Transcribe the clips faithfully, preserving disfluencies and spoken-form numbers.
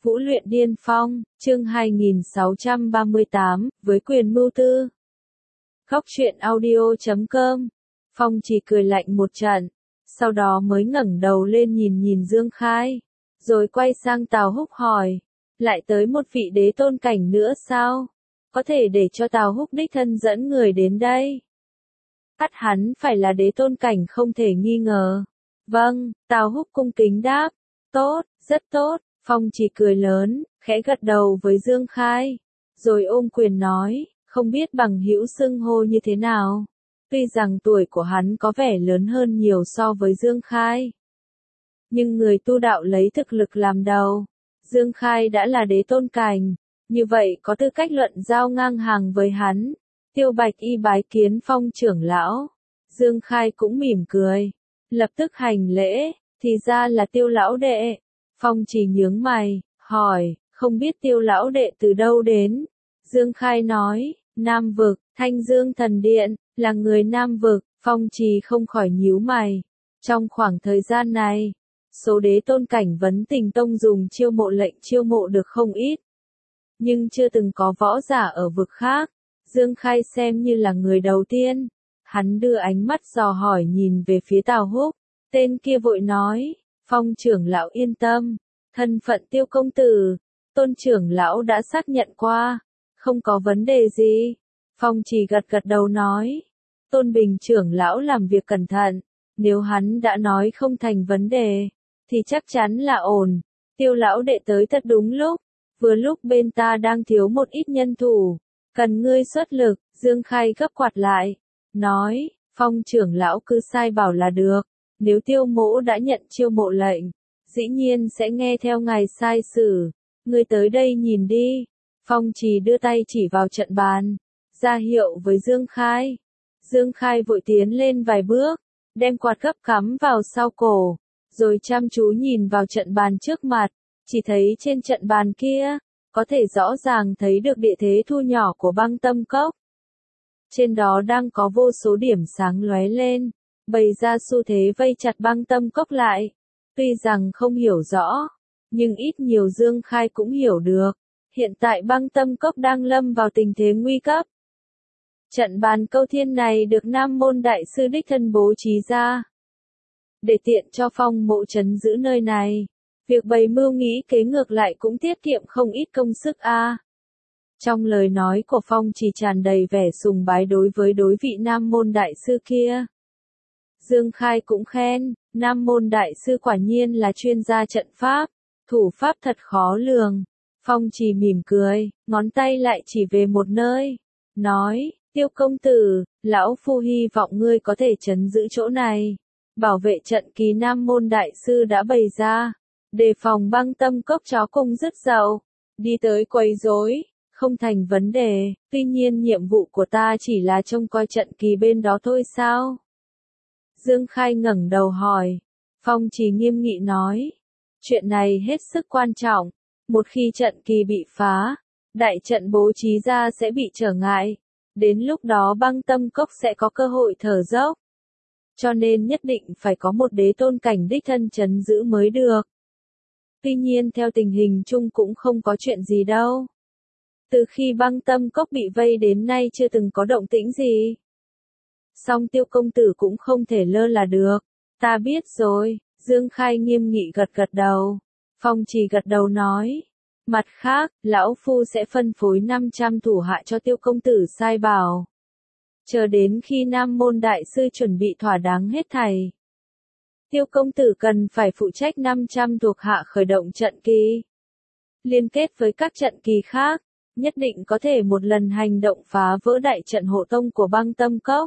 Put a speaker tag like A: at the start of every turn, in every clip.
A: Vũ luyện điên phong, chương hai nghìn sáu trăm ba mươi tám, với quyền mưu tư. Góc truyện audio chấm com. Phong chỉ cười lạnh một trận, sau đó mới ngẩng đầu lên nhìn nhìn Dương Khai, rồi quay sang Tào Húc hỏi, lại tới một vị đế tôn cảnh nữa sao? Có thể để cho Tào Húc đích thân dẫn người đến đây. Ắt hắn phải là đế tôn cảnh không thể nghi ngờ. Vâng, Tào Húc cung kính đáp, tốt, rất tốt. Phong chỉ cười lớn, khẽ gật đầu với Dương Khai, rồi ôm quyền nói, không biết bằng hữu xưng hô như thế nào. Tuy rằng tuổi của hắn có vẻ lớn hơn nhiều so với Dương Khai, nhưng người tu đạo lấy thực lực làm đầu. Dương Khai đã là đế tôn cảnh, như vậy có tư cách luận giao ngang hàng với hắn. Tiêu Bạch Y bái kiến Phong trưởng lão. Dương Khai cũng mỉm cười, lập tức hành lễ, thì ra là Tiêu lão đệ. Phong chỉ nhướng mày, hỏi, không biết Tiêu lão đệ từ đâu đến? Dương Khai nói, Nam Vực, Thanh Dương Thần Điện, là người Nam Vực. Phong Trì không khỏi nhíu mày. Trong khoảng thời gian này, số đế tôn cảnh Vấn Tình Tông dùng chiêu mộ lệnh chiêu mộ được không ít, nhưng chưa từng có võ giả ở vực khác. Dương Khai xem như là người đầu tiên. Hắn đưa ánh mắt dò hỏi nhìn về phía Tào Húc. Tên kia vội nói, Phong trưởng lão yên tâm, thân phận Tiêu công tử, Tôn trưởng lão đã xác nhận qua, không có vấn đề gì. Phong chỉ gật gật đầu nói, Tôn Bình trưởng lão làm việc cẩn thận, nếu hắn đã nói không thành vấn đề, thì chắc chắn là ổn. Tiêu lão đệ tới thật đúng lúc, vừa lúc bên ta đang thiếu một ít nhân thủ, cần ngươi xuất lực. Dương Khai gấp quạt lại, nói, Phong trưởng lão cứ sai bảo là được. Nếu Tiêu mỗ đã nhận chiêu mộ lệnh, dĩ nhiên sẽ nghe theo ngài sai sử. Ngươi tới đây nhìn đi. Phong Trì đưa tay chỉ vào trận bàn, ra hiệu với Dương Khai. Dương Khai vội tiến lên vài bước, đem quạt gấp cắm vào sau cổ, rồi chăm chú nhìn vào trận bàn trước mặt. Chỉ thấy trên trận bàn kia, có thể rõ ràng thấy được địa thế thu nhỏ của Băng Tâm Cốc. Trên đó đang có vô số điểm sáng lóe lên, bày ra xu thế vây chặt Băng Tâm Cốc lại. Tuy rằng không hiểu rõ, nhưng ít nhiều Dương Khai cũng hiểu được. Hiện tại Băng Tâm Cốc đang lâm vào tình thế nguy cấp. Trận bàn câu thiên này được Nam môn đại sư đích thân bố trí ra, để tiện cho Phong mộ trấn giữ nơi này. Việc bày mưu nghĩ kế ngược lại cũng tiết kiệm không ít công sức a. À. Trong lời nói của Phong chỉ tràn đầy vẻ sùng bái đối với đối vị Nam môn đại sư kia. Dương Khai cũng khen, Nam môn đại sư quả nhiên là chuyên gia trận pháp, thủ pháp thật khó lường. Phong chỉ mỉm cười, ngón tay lại chỉ về một nơi, nói, Tiêu công tử, lão phu hy vọng ngươi có thể trấn giữ chỗ này, bảo vệ trận kỳ Nam môn đại sư đã bày ra, đề phòng Băng Tâm Cốc chó cung rứt dậu, đi tới quấy rối, không thành vấn đề. Tuy nhiên nhiệm vụ của ta chỉ là trông coi trận kỳ bên đó thôi sao? Dương Khai ngẩng đầu hỏi. Phong chỉ nghiêm nghị nói, chuyện này hết sức quan trọng. Một khi trận kỳ bị phá, đại trận bố trí ra sẽ bị trở ngại. Đến lúc đó Băng Tâm Cốc sẽ có cơ hội thở dốc. Cho nên nhất định phải có một đế tôn cảnh đích thân trấn giữ mới được. Tuy nhiên theo tình hình chung cũng không có chuyện gì đâu. Từ khi Băng Tâm Cốc bị vây đến nay chưa từng có động tĩnh gì. Song Tiêu công tử cũng không thể lơ là được. Ta biết rồi. Dương Khai nghiêm nghị gật gật đầu. Phong chỉ gật đầu nói. Mặt khác, lão phu sẽ phân phối năm trăm thủ hạ cho Tiêu công tử sai bảo. Chờ đến khi Nam môn đại sư chuẩn bị thỏa đáng hết thảy, Tiêu công tử cần phải phụ trách năm trăm thuộc hạ khởi động trận kỳ, liên kết với các trận kỳ khác, nhất định có thể một lần hành động phá vỡ đại trận hộ tông của Băng Tâm Cốc.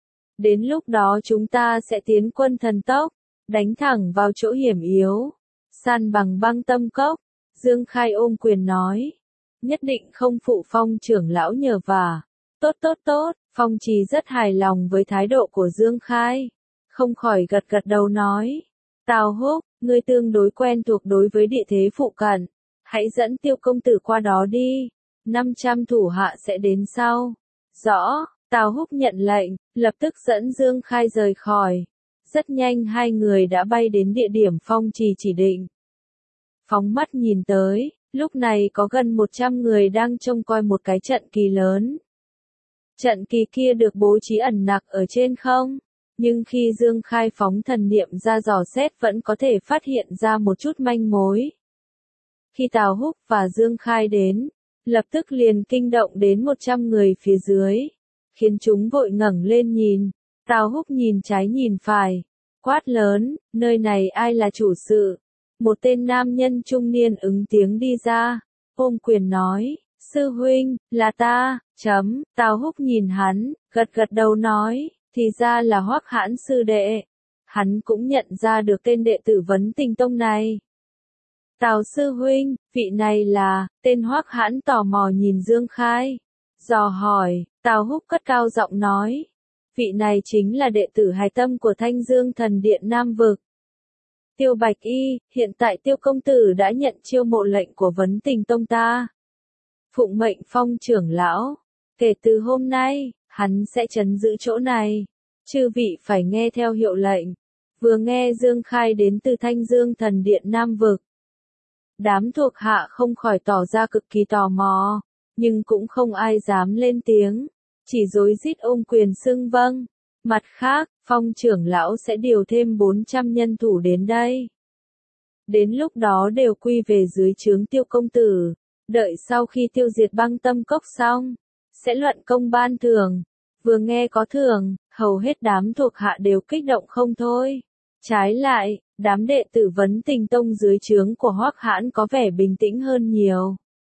A: Đến lúc đó chúng ta sẽ tiến quân thần tốc, đánh thẳng vào chỗ hiểm yếu, san bằng Băng Tâm Cốc. Dương Khai ôm quyền nói, nhất định không phụ Phong trưởng lão nhờ vả. Tốt tốt tốt. Phong Trì rất hài lòng với thái độ của Dương Khai, không khỏi gật gật đầu nói, Tào Húc, ngươi tương đối quen thuộc đối với địa thế phụ cận, hãy dẫn Tiêu công tử qua đó đi, năm trăm thủ hạ sẽ đến sau. Rõ. Tào Húc nhận lệnh, lập tức dẫn Dương Khai rời khỏi. Rất nhanh hai người đã bay đến địa điểm Phong Trì chỉ định. Phóng mắt nhìn tới, Lúc này có gần một trăm người đang trông coi một cái trận kỳ lớn. Trận kỳ kia được bố trí ẩn nặc ở trên không, nhưng khi Dương Khai phóng thần niệm ra dò xét vẫn có thể phát hiện ra một chút manh mối. Khi Tào Húc và Dương Khai đến, lập tức liền kinh động đến một trăm người phía dưới, khiến chúng vội ngẩng lên nhìn. Tào Húc nhìn trái nhìn phải, quát lớn, nơi này ai là chủ sự? Một tên nam nhân trung niên ứng tiếng đi ra, ôm quyền nói, sư huynh, là ta, chấm, Tào Húc nhìn hắn, gật gật đầu nói, thì ra là Hoắc Hãn sư đệ. Hắn cũng nhận ra được tên đệ tử Vấn Tình Tông này. Tào sư huynh, vị này là, tên Hoắc Hãn tò mò nhìn Dương Khai, dò hỏi, Tào Húc cất cao giọng nói, vị này chính là đệ tử hài tâm của Thanh Dương Thần Điện Nam Vực. Tiêu Bạch Y, hiện tại Tiêu công tử đã nhận chiêu mộ lệnh của Vấn Tình Tông ta. Phụng mệnh Phong trưởng lão, kể từ hôm nay, hắn sẽ trấn giữ chỗ này. Chư vị phải nghe theo hiệu lệnh. Vừa nghe Dương Khai đến từ Thanh Dương Thần Điện Nam Vực, đám thuộc hạ không khỏi tỏ ra cực kỳ tò mò, nhưng cũng không ai dám lên tiếng, chỉ rối rít ôm quyền xưng vâng. Mặt khác, Phong trưởng lão sẽ điều thêm bốn trăm nhân thủ đến đây. Đến lúc đó đều quy về dưới trướng Tiêu công tử, đợi sau khi tiêu diệt Băng Tâm Cốc xong, sẽ luận công ban thưởng. Vừa nghe có thưởng, hầu hết đám thuộc hạ đều kích động không thôi. Trái lại, đám đệ tử Vấn Tình Tông dưới trướng của Hoắc Hãn có vẻ bình tĩnh hơn nhiều.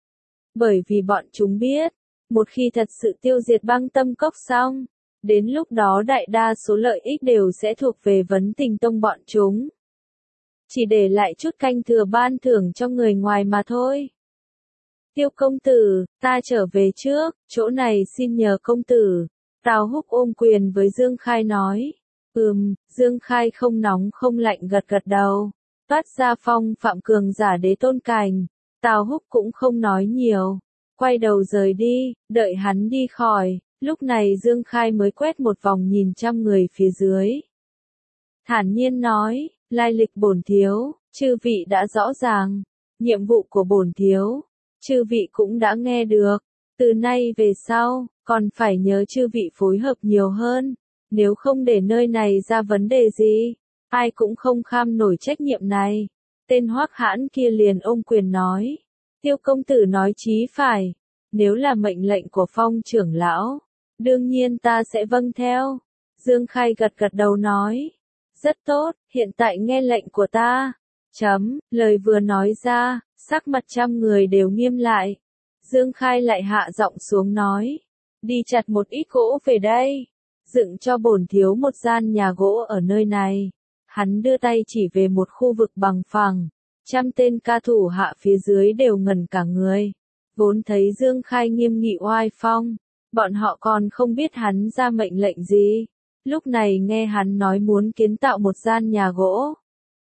A: Bởi vì bọn chúng biết, một khi thật sự tiêu diệt Băng Tâm Cốc xong, đến lúc đó đại đa số lợi ích đều sẽ thuộc về Vấn Tình Tông bọn chúng. Chỉ để lại chút canh thừa ban thưởng cho người ngoài mà thôi. Tiêu công tử, ta trở về trước, chỗ này xin nhờ công tử. Tào Húc ôm quyền với Dương Khai nói. Ừm, Dương Khai không nóng không lạnh gật gật đầu. Toát ra phong phạm cường giả đế tôn cảnh. Tào Húc cũng không nói nhiều. Quay đầu rời đi, đợi hắn đi khỏi. Lúc này Dương Khai mới quét một vòng nhìn trăm người phía dưới. Thản nhiên nói, lai lịch bổn thiếu, chư vị đã rõ ràng. Nhiệm vụ của bổn thiếu, chư vị cũng đã nghe được. Từ nay về sau, còn phải nhớ chư vị phối hợp nhiều hơn. Nếu không để nơi này ra vấn đề gì, ai cũng không kham nổi trách nhiệm này. Tên Hoắc Hãn kia liền ôm quyền nói. Tiêu công tử nói chí phải. Nếu là mệnh lệnh của Phong trưởng lão, đương nhiên ta sẽ vâng theo. Dương Khai gật gật đầu nói. Rất tốt, hiện tại nghe lệnh của ta. Chấm, lời vừa nói ra, sắc mặt trăm người đều nghiêm lại. Dương Khai lại hạ giọng xuống nói. Đi chặt một ít gỗ về đây. Dựng cho bổn thiếu một gian nhà gỗ ở nơi này. Hắn đưa tay chỉ về một khu vực bằng phẳng. Trăm tên ca thủ hạ phía dưới đều ngẩn cả người. Vốn thấy Dương Khai nghiêm nghị oai phong. Bọn họ còn không biết hắn ra mệnh lệnh gì. Lúc này nghe hắn nói muốn kiến tạo một gian nhà gỗ.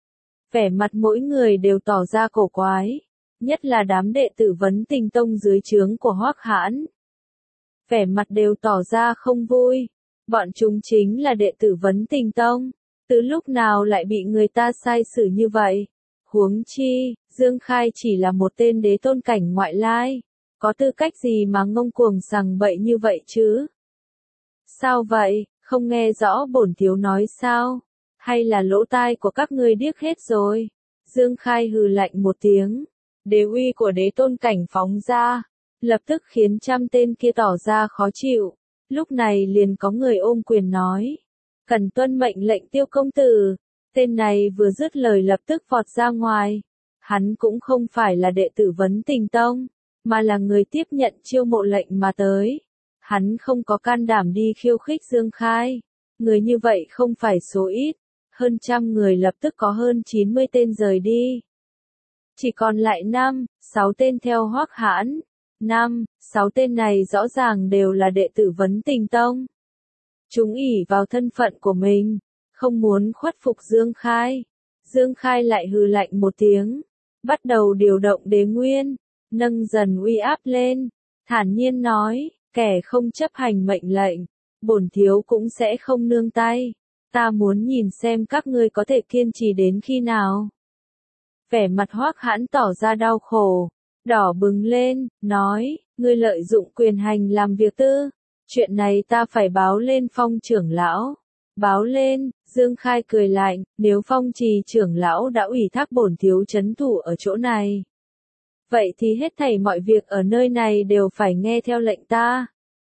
A: Vẻ mặt mỗi người đều tỏ ra cổ quái. Nhất là đám đệ tử Vấn Tình Tông dưới trướng của Hoắc Hãn. Vẻ mặt đều tỏ ra không vui. Bọn chúng chính là đệ tử Vấn Tình Tông. Từ lúc nào lại bị người ta sai xử như vậy? Huống chi, Dương Khai chỉ là một tên đế tôn cảnh ngoại lai. Có tư cách gì mà ngông cuồng sằng bậy như vậy chứ? Sao vậy, không nghe rõ bổn thiếu nói sao? Hay là lỗ tai của các ngươi điếc hết rồi? Dương Khai hừ lạnh một tiếng. Đế uy của đế tôn cảnh phóng ra. Lập tức khiến trăm tên kia tỏ ra khó chịu. Lúc này liền có người ôm quyền nói. Cần tuân mệnh lệnh Tiêu công tử. Tên này vừa dứt lời lập tức vọt ra ngoài. Hắn cũng không phải là đệ tử Vấn Tình Tông, mà là người tiếp nhận chiêu mộ lệnh mà tới. Hắn không có can đảm đi khiêu khích Dương Khai. Người như vậy không phải số ít. Hơn trăm người lập tức có hơn chín mươi tên rời đi. Chỉ còn lại năm, sáu tên theo Hoắc Hãn. Năm, sáu tên này rõ ràng đều là đệ tử Vấn Tình Tông. Chúng ỷ vào thân phận của mình, không muốn khuất phục Dương Khai. Dương Khai lại hừ lạnh một tiếng, bắt đầu điều động đế nguyên, nâng dần uy áp lên, thản nhiên nói, kẻ không chấp hành mệnh lệnh, bổn thiếu cũng sẽ không nương tay. Ta muốn nhìn xem các ngươi có thể kiên trì đến khi nào. Vẻ mặt Hoắc Hãn tỏ ra đau khổ, đỏ bừng lên, nói, ngươi lợi dụng quyền hành làm việc tư. Chuyện này ta phải báo lên Phong trưởng lão. Báo lên, Dương Khai cười lạnh, nếu Phong trì trưởng lão đã ủy thác bổn thiếu trấn thủ ở chỗ này. Vậy thì hết thảy mọi việc ở nơi này đều phải nghe theo lệnh ta.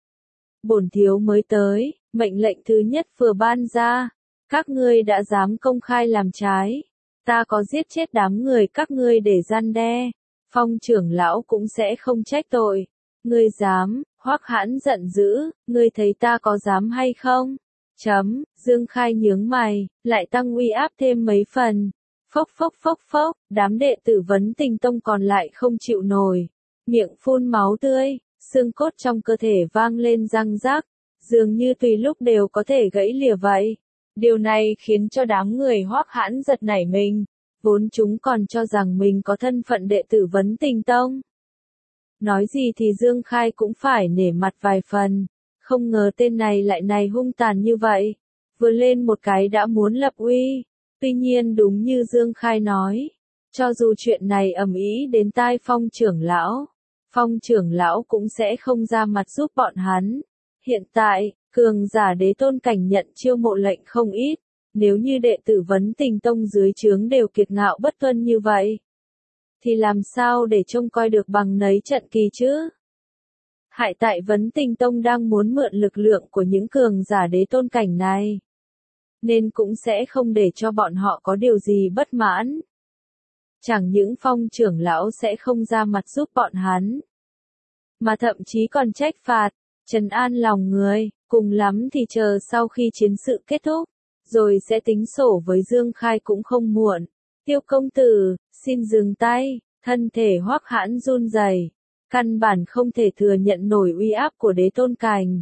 A: Bổn thiếu mới tới, mệnh lệnh thứ nhất vừa ban ra. Các ngươi đã dám công khai làm trái. Ta có giết chết đám người các ngươi để gian đe. Phong trưởng lão cũng sẽ không trách tội. Ngươi dám, Hoắc Hãn giận dữ, ngươi thấy ta có dám hay không? Chấm, Dương Khai nhướng mày, lại tăng uy áp thêm mấy phần. Phốc phốc phốc phốc, đám đệ tử Vấn Tình Tông còn lại không chịu nổi. Miệng phun máu tươi, xương cốt trong cơ thể vang lên răng rắc, dường như tùy lúc đều có thể gãy lìa vậy. Điều này khiến cho đám người Hoắc Hãn giật nảy mình, vốn chúng còn cho rằng mình có thân phận đệ tử Vấn Tình Tông. Nói gì thì Dương Khai cũng phải nể mặt vài phần, không ngờ tên này lại này hung tàn như vậy, vừa lên một cái đã muốn lập uy. Tuy nhiên đúng như Dương Khai nói, cho dù chuyện này ầm ĩ đến tai Phong trưởng lão, Phong trưởng lão cũng sẽ không ra mặt giúp bọn hắn. Hiện tại, cường giả đế tôn cảnh nhận chiêu mộ lệnh không ít, nếu như đệ tử Vấn Tình Tông dưới trướng đều kiệt ngạo bất tuân như vậy, thì làm sao để trông coi được bằng nấy trận kỳ chứ? Hại tại Vấn Tình Tông đang muốn mượn lực lượng của những cường giả đế tôn cảnh này, nên cũng sẽ không để cho bọn họ có điều gì bất mãn. Chẳng những Phong trưởng lão sẽ không ra mặt giúp bọn hắn, mà thậm chí còn trách phạt, trấn an lòng người, cùng lắm thì chờ sau khi chiến sự kết thúc, rồi sẽ tính sổ với Dương Khai cũng không muộn. Tiêu công tử, xin dừng tay, thân thể Hoắc Hãn run rẩy, căn bản không thể thừa nhận nổi uy áp của đế tôn cảnh.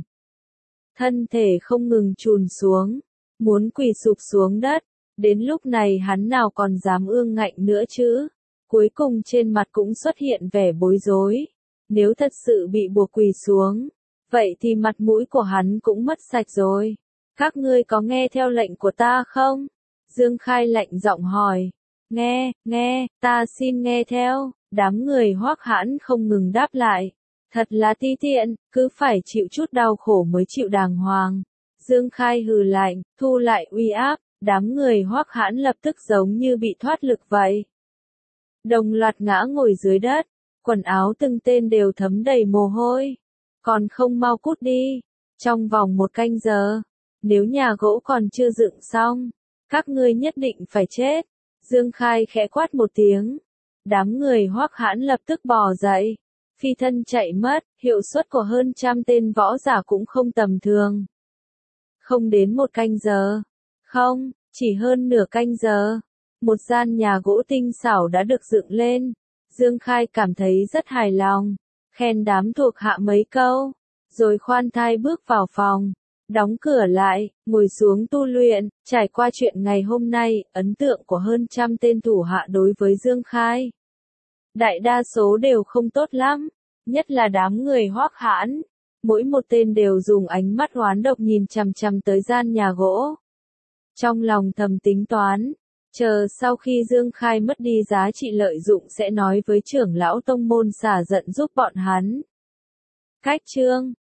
A: Thân thể không ngừng chùn xuống, muốn quỳ sụp xuống đất, đến lúc này hắn nào còn dám ương ngạnh nữa chứ. Cuối cùng trên mặt cũng xuất hiện vẻ bối rối, nếu thật sự bị buộc quỳ xuống, vậy thì mặt mũi của hắn cũng mất sạch rồi. Các ngươi có nghe theo lệnh của ta không? Dương Khai lạnh giọng hỏi. Nghe, nghe, ta xin nghe theo. Đám người Hoắc Hãn không ngừng đáp lại. Thật là ti tiện, cứ phải chịu chút đau khổ mới chịu đàng hoàng. Dương Khai hừ lạnh, thu lại uy áp, đám người Hoắc Hãn lập tức giống như bị thoát lực vậy. Đồng loạt ngã ngồi dưới đất, quần áo từng tên đều thấm đầy mồ hôi. Còn không mau cút đi, trong vòng một canh giờ, nếu nhà gỗ còn chưa dựng xong, các ngươi nhất định phải chết. Dương Khai khẽ quát một tiếng, đám người Hoắc Hãn lập tức bò dậy, phi thân chạy mất, hiệu suất của hơn trăm tên võ giả cũng không tầm thường. Không đến một canh giờ, không, chỉ hơn nửa canh giờ, một gian nhà gỗ tinh xảo đã được dựng lên. Dương Khai cảm thấy rất hài lòng, khen đám thuộc hạ mấy câu, rồi khoan thai bước vào phòng, đóng cửa lại, ngồi xuống tu luyện. Trải qua chuyện ngày hôm nay, ấn tượng của hơn trăm tên thủ hạ đối với Dương Khai, đại đa số đều không tốt lắm, nhất là đám người Hoắc Hãn. Mỗi một tên đều dùng ánh mắt oán độc nhìn chằm chằm tới gian nhà gỗ. Trong lòng thầm tính toán, chờ sau khi Dương Khai mất đi giá trị lợi dụng sẽ nói với trưởng lão tông môn xả giận giúp bọn hắn. Cách chương